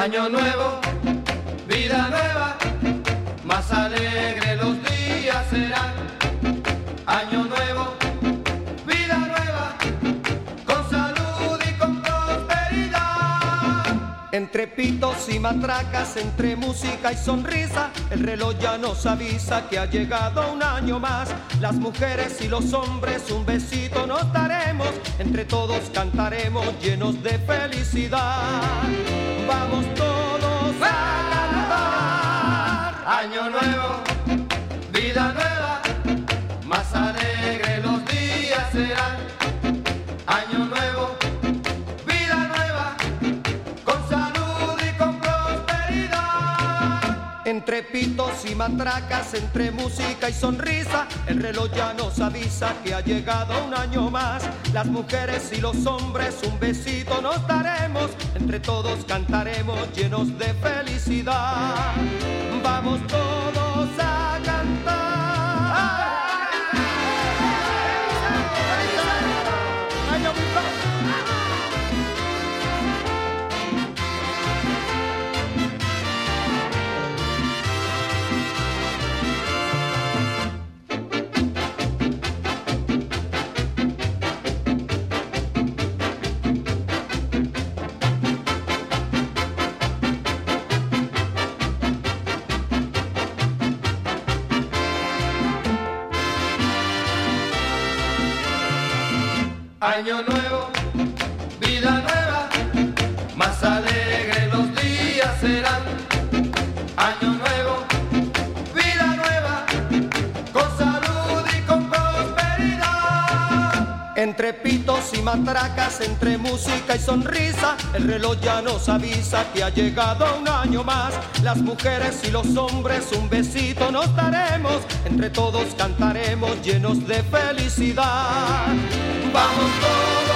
Año nuevo, vida nueva, más alegre los días serán. Año nuevo, vida nueva, con salud y con prosperidad. Entre pitos y matracas, entre música y sonrisa, el reloj ya nos avisa que ha llegado un año más. Las mujeres y los hombres un besito nos daremos, entre todos cantaremos llenos de felicidad. Vamos todos a cantar. Año nuevo, vida nueva, más alegre los días serán. Año nuevo, vida nueva, con salud y con prosperidad. Entre pitos y matracas, entre música y sonrisa, el reloj ya nos avisa que ha llegado un año más. Las mujeres y los hombres un besito nos daremos, entre todos cantaremos llenos de felicidad. Vamos todos a cantar. Año nuevo, vida nueva, más alegre los días serán. Año nuevo, vida nueva, con salud y con prosperidad. Entre pitos y matracas, entre música y sonrisa, el reloj ya nos avisa que ha llegado un año más. Las mujeres y los hombres un besito nos daremos, entre todos cantaremos llenos de felicidad. Vamos todos